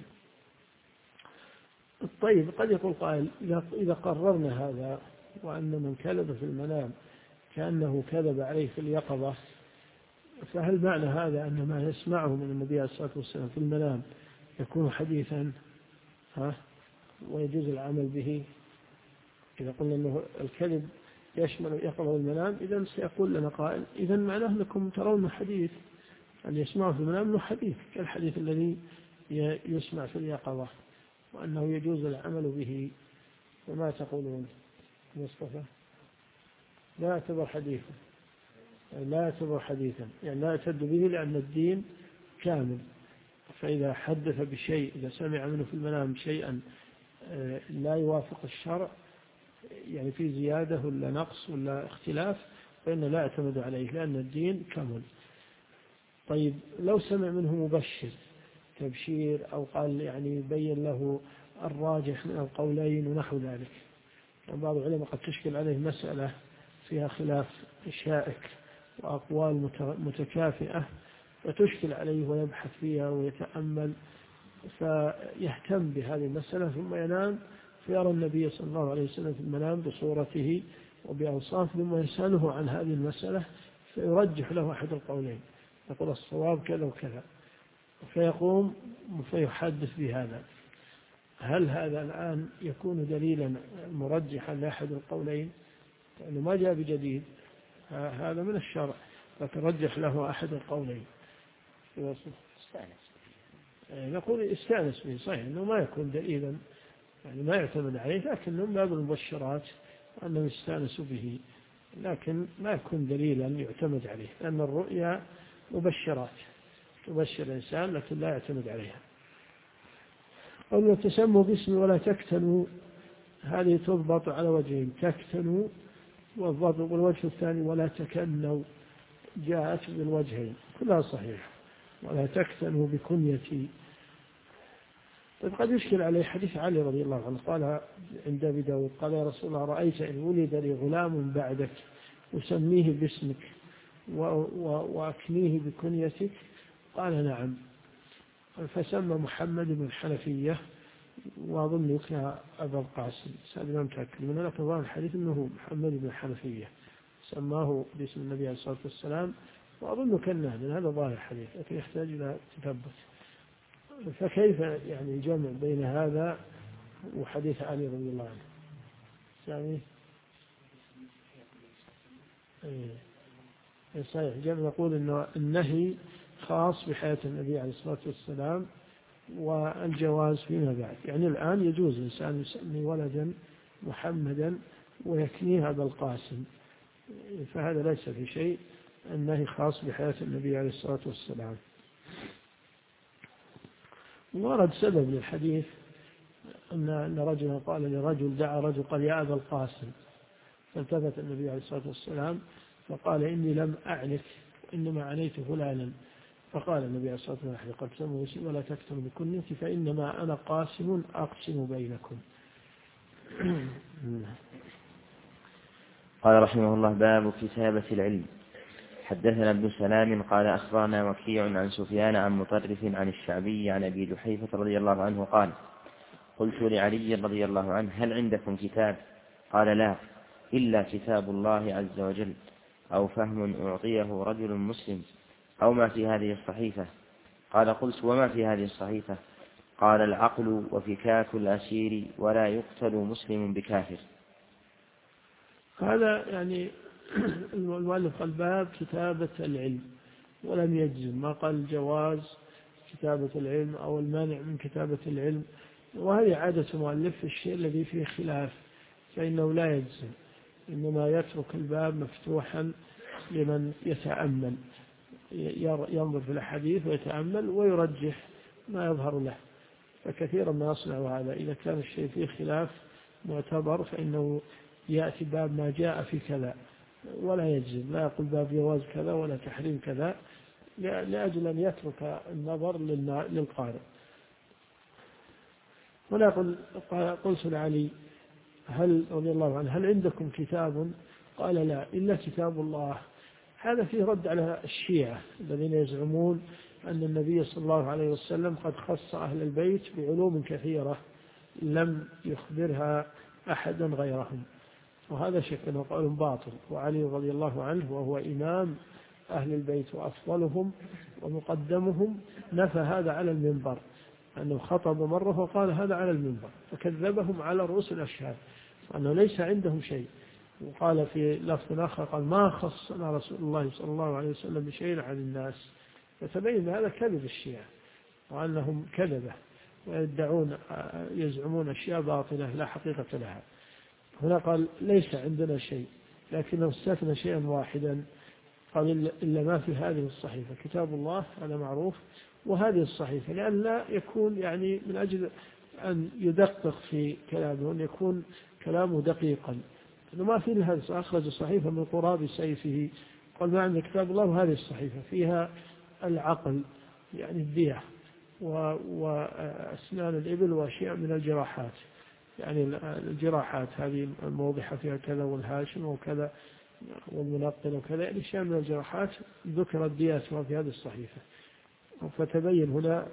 طيب قد يقول قائل إذا قررنا هذا وأن من كذب في المنام كأنه كذب عليه في اليقظة، فهل معنى هذا أن ما يسمعه من النبي عليه الصلاة والسلام في المنام يكون حديثا ويجوز العمل به؟ إذا قلنا أنه الكذب يشمل اليقظة والمنام، إذن سيقول لنا قائل إذن معناه أنكم ترون حديث أن يسمعه في المنام أنه حديث كالحديث الذي يسمع في اليقظة وأنه يجوز العمل به. وما تقولون مصطفى؟ لا يعتبر حديثا، لا يعتبر حديثا، يعني لا يعتد به لأن الدين كامل. فإذا حدث بشيء، إذا سمع منه في المنام شيئا لا يوافق الشرع، يعني في زيادة ولا نقص ولا اختلاف، فإنه لا يعتمد عليه لأن الدين كامل. طيب لو سمع منه مبشر تبشير أو قال يعني يبين له الراجح من القولين ونحو ذلك، يعني بعض العلماء قد تشكل عليه مسألة فيها خلاف شائك وأقوال متكافئة، فتشكل عليه ويبحث فيها ويتأمل، فيهتم بهذه المسألة ثم ينام فيرى النبي صلى الله عليه وسلم في المنام بصورته وبأوصافه، ثم يسأله عن هذه المسألة فيرجح له أحد القولين، يقول الصواب كذا وكذا، فيقوم فيحدث بهذا. هل هذا الآن يكون دليلا مرجحا لأحد القولين؟ لأنه ما جاء بجديد، هذا من الشرع، فترجح له أحد القولين. نقول استأنس به، صحيح أنه ما يكون دليلا، يعني ما يعتمد عليه، لكنه من باب المبشرات أنه يستأنس به، لكن ما يكون دليلا يعتمد عليه، لأن الرؤيا مبشرات تبشر الإنسان لكن لا يعتمد عليها. قالوا تسموا باسم ولا تكتنوا، هذه تضبط على وجهين، تكتنوا والوجه الثاني ولا تكنوا، جاءت بالوجهين كلها صحيح. ولا تكتنوا بكنيتي. طيب قد يشكل عليه حديث علي رضي الله عنه قال عند أبي داود قال يا رسول الله رأيت إن ولد لي غلام بعدك أسميه باسمك وأكنيه بكنيتك؟ قال نعم، فسمى محمد بن الحنفية وأظن يكنى أبا القاسم، هذا ما متأكد منه، لكن ظاهر الحديث أنه محمد بن الحنفية سماه باسم النبي عليه الصلاة والسلام، وأظن كناه، لأن هذا ظاهر الحديث لكن يحتاج إلى تثبت. فكيف يعني الجمع بين هذا وحديث علي رضي الله عنه؟ سامي صحيح، جمع نقول إنه النهي خاص بحياة النبي عليه الصلاة والسلام والجواز فيما بعد، يعني الآن يجوز الإنسان يسمي ولدا محمدا ويكنيه أبا القاسم، فهذا ليس في شيء، النهي خاص بحياة النبي عليه الصلاة والسلام. ورد سبب للحديث أن رجلا قال لرجل دعا رجل قال يا أبا القاسم، فالتفت النبي عليه الصلاة والسلام فقال إني لم أعنك إنما عنيت فلانا، فقال النبي عليه الصلاة والسلام قد سموا اسمي ولا تكتموا بكنيتي فإنما أنا قاسم أقسم بينكم. قال رحمه الله باب كتابة العلم. حدثنا ابن سلام قال أخبرنا وكيع عن سفيان عن مطرف عن الشعبي عن أبي جحيفة رضي الله عنه قال قلت لعلي رضي الله عنه هل عندكم كتاب؟ قال لا إلا كتاب الله عز وجل أو فهم أعطيه رجل مسلم أو ما في هذه الصحيفة. قال قلت وما في هذه الصحيفة؟ قال العقل وفكاك الأسير ولا يقتل مسلم بكافر. هذا يعني المؤلف قال باب كتابة العلم ولم يجزم، ما قال جواز كتابة العلم أو المانع من كتابة العلم، وهذه عادة مؤلف في الشيء الذي فيه خلاف فإنه لا يجزم، إنما يترك الباب مفتوحا لمن يتأمل، ينظر في الحديث ويتأمل ويرجح ما يظهر له. فكثيرا ما يصنع هذا، إذا كان الشيء فيه خلاف معتبر فإنه يأتي باب ما جاء في كذا ولا يجزم، لا يقول باب جواز كذا ولا تحريم كذا، لأجل أن يترك النظر للقارئ. ولا قلت لعلي هل رضي الله عنه هل عندكم كتاب؟ قال لا إلا كتاب الله. هذا فيه رد على الشيعة الذين يزعمون أن النبي صلى الله عليه وسلم قد خص أهل البيت بعلوم كثيرة لم يخبرها أحدا غيرهم، وهذا شك قول باطل. وعلي رضي الله عنه وهو إمام أهل البيت وأفضلهم ومقدمهم نفى هذا على المنبر، أنه خطب مرة وقال هذا على المنبر، فكذبهم على رؤوس الأشهاد وأنه ليس عندهم شيء. وقال في لفظ آخر قال ما خصنا رسول الله صلى الله عليه وسلم بشيء عن الناس، فتبين هذا كذب الشيعة، وأنهم كذبة ويدعون يزعمون أشياء باطلة لا حقيقة لها. هنا قال ليس عندنا شيء، لكنه استثنى شيئا واحدا، قال إلا ما في هذه الصحيفة، كتاب الله هذا معروف، وهذه الصحيفة، لأن لا يكون يعني من أجل أن يدقق في كلامه، أن يكون كلامه دقيقا، إنه ما في هذا. أخرج الصحيفة من قراب سيفه، قال ما عندنا كتاب الله وهذه الصحيفة فيها العقل يعني الدية وأسنان الإبل وأشياء من الجراحات، يعني الجراحات هذه الموضحة فيها كذا والهاشم وكذا والمنقل وكذا، يعني أشياء من الجراحات ذكرت دياتها في هذه الصحيفة. فتبين هنا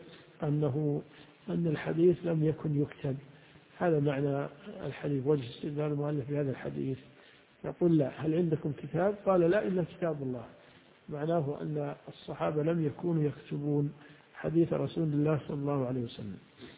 أن الحديث لم يكن يكتب. هذا معنى الحديث، وجه استدلال المؤلف بهذا الحديث. يقول لا، هل عندكم كتاب؟ قال لا إلا كتاب الله، معناه أن الصحابة لم يكونوا يكتبون حديث رسول الله صلى الله عليه وسلم.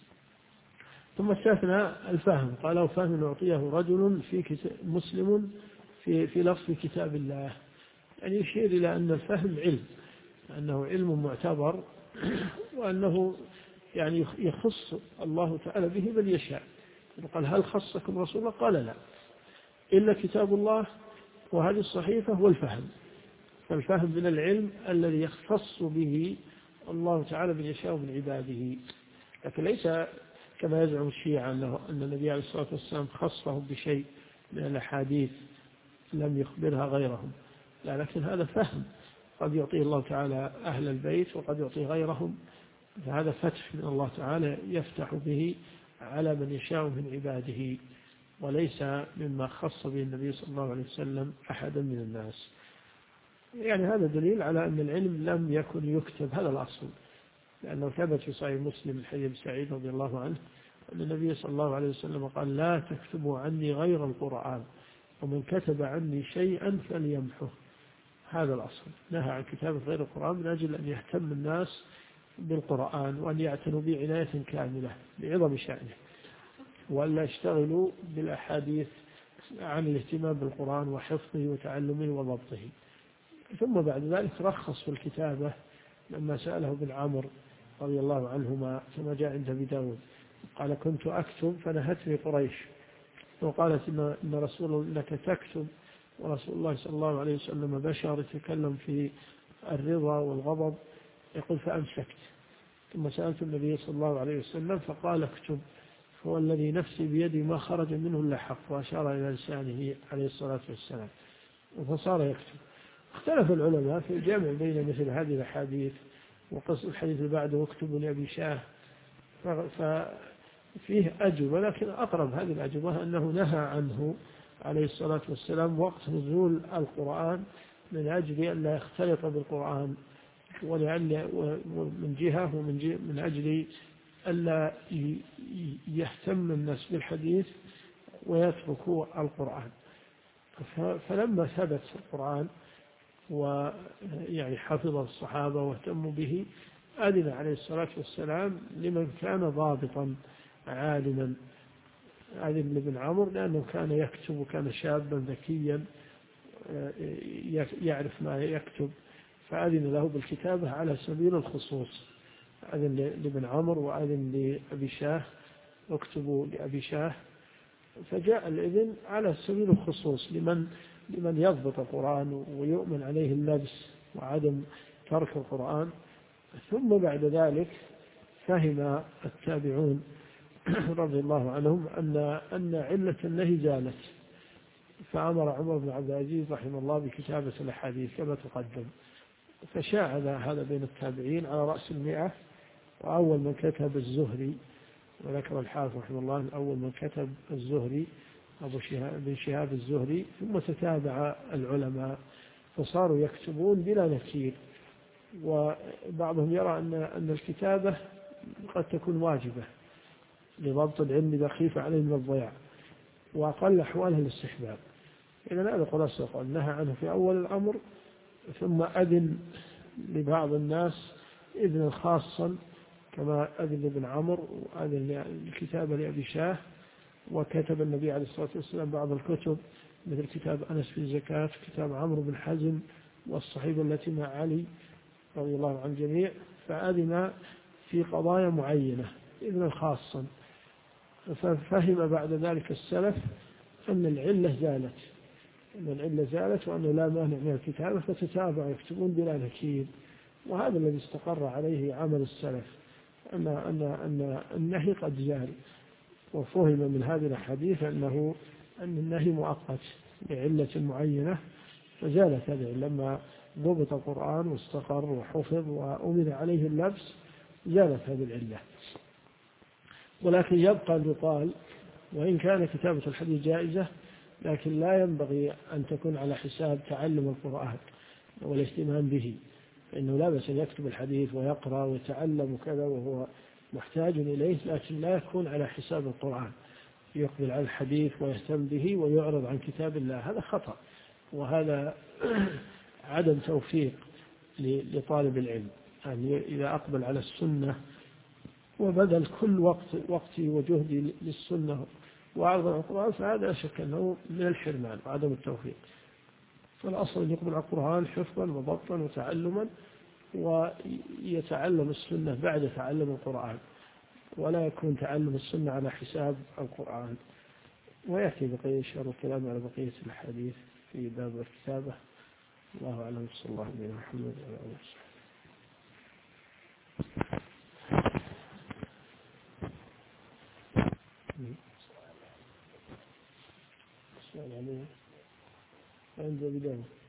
ثم استثنى الفهم، قال فهم أعطيه رجل في مسلم في لفظ كتاب الله، يعني يشير إلى أن الفهم علم، أنه علم معتبر، وأنه يعني يخص الله تعالى به من يشاء. قال هل خصكم رسول الله؟ قال لا، إلا كتاب الله وهذه الصحيفة والفهم. فالفهم من العلم الذي يختص به الله تعالى من يشاء من عباده، لكن ليس كما يزعم الشيعة أن النبي عليه الصلاة والسلام خصهم بشيء من الأحاديث لم يخبرها غيرهم، لا، لكن هذا فهم قد يعطيه الله تعالى أهل البيت وقد يعطي غيرهم، فهذا فتح من الله تعالى يفتح به على من يشاء من عباده، وليس مما خص به النبي صلى الله عليه وسلم أحدا من الناس. يعني هذا دليل على أن العلم لم يكن يكتب، هذا الأصل، لأنه ثبت في صحيح مسلم من حديث سعيد رضي الله عنه أن النبي صلى الله عليه وسلم قال لا تكتبوا عني غير القرآن، ومن كتب عني شيئا فليمحه. هذا الأصل، نهى عن كتابة غير القرآن من أجل أن يهتم الناس بالقرآن وأن يعتنوا به عناية كاملة بعظم شأنه، وألا يشتغلوا بالأحاديث عن الاهتمام بالقرآن وحفظه وتعلمه وضبطه. ثم بعد ذلك رخص في الكتابة لما سأله ابن عمرو رضي الله عنهما كما جاء عند أبي داود، قال كنت أكتب فنهتني قريش وقالت إن رسول إنك تكتب ورسول الله صلى الله عليه وسلم بشر يتكلم في الرضا والغضب، يقول فأمسكت. ثم سألت النبي صلى الله عليه وسلم فقال اكتب، هو الذي نفسي بيدي ما خرج منه إلا حق، وأشار إلى لسانه عليه الصلاة والسلام، فصار يكتب. اختلف العلماء في الجمع بين مثل هذه الأحاديث وقصة الحديث اللي بعده اكتب لأبي شاه، ففيه أجوبة، لكن أقرب هذه الأجوبة أنه نهى عنه عليه الصلاة والسلام وقت نزول القرآن من أجل أن لا يختلط بالقرآن، ومن جهة من أجل ألا يهتم الناس بالحديث ويتركوا القرآن. فلما ثبت القرآن ويعني حفظ الصحابة واهتموا به، أذن عليه الصلاة والسلام لمن كان ضابطا عالما، أذن لابن عمرو لأنه كان يكتب وكان شابا ذكيا يعرف ما يكتب، فأذن له بالكتابة على سبيل الخصوص، أذن لابن عمرو وأذن لأبي شاه واكتبوا لأبي شاه، فجاء الإذن على سبيل الخصوص لمن يضبط القرآن ويؤمن عليه اللبس وعدم ترك القرآن. ثم بعد ذلك فهم التابعون رضي الله عنهم أن علة النهي زالت، فأمر عمر بن عبد العزيز رحمه الله بكتابة الأحاديث كما تقدم، فشاع هذا بين التابعين على رأس 100، وأول من كتب الزهري، وذكر الحافظ رحمه الله أول من كتب الزهري بن شهاب الزهري، ثم تتابع العلماء فصاروا يكتبون بلا نكير، وبعضهم يرى أن الكتابة قد تكون واجبة لضبط العلم إذا خيف عليه من الضياع، وأقل أحوالها الاستحباب. إذا هذا خلاصة قال نهى عنه في أول الأمر، ثم أذن لبعض الناس إذن خاصا كما أذن لابن عمرو وأذن الكتابة لأبي شاه، وكتب النبي عليه الصلاة والسلام بعض الكتب مثل كتاب أنس في الزكاة، كتاب عمرو بن حزم، والصحيفة التي مع علي رضي الله عن الجميع، فأذن في قضايا معينة إذنا خاصا، ففهم بعد ذلك السلف أن العلة زالت وأنه لا مانع من الكتابة، فتتابعوا يكتبون بلا نكير. وهذا الذي استقر عليه عمل السلف، أن النهي قد زال، وفهم من هذه الأحاديث أن النهي مؤقت لعلة معينة، فزالت هذه لما ضبط القرآن واستقر وحفظ وأمن عليه اللبس، زالت هذه العلة. ولكن يبقى البطال، وإن كان كتابة الحديث جائزة، لكن لا ينبغي أن تكون على حساب تعلم القرآن والاهتمام به، فإنه لا بأس أن يكتب الحديث ويقرأ ويتعلم وكذا وهو محتاج إليه، لكن لا يكون على حساب القرآن، يقبل على الحديث ويهتم به ويعرض عن كتاب الله. هذا خطأ، وهذا عدم توفيق لطالب العلم. يعني إذا أقبل على السنة وبذل كل وقتي وجهدي للسنة وأعرض عن القرآن، فهذا لا شك أنه من الحرمان وعدم التوفيق. فالأصل أن يقبل على القرآن حفظا وضبطا وتعلما، ويتعلم السنة بعد تعلم القرآن، ولا يكون تعلم السنة على حساب القرآن. ويأتي بقية إن شاء الله الكلام على بقية الحديث في باب الكتابة. الله أعلم، صلى الله عليه محمد وعلى آله وصحبه. السلام عليكم. عند بداية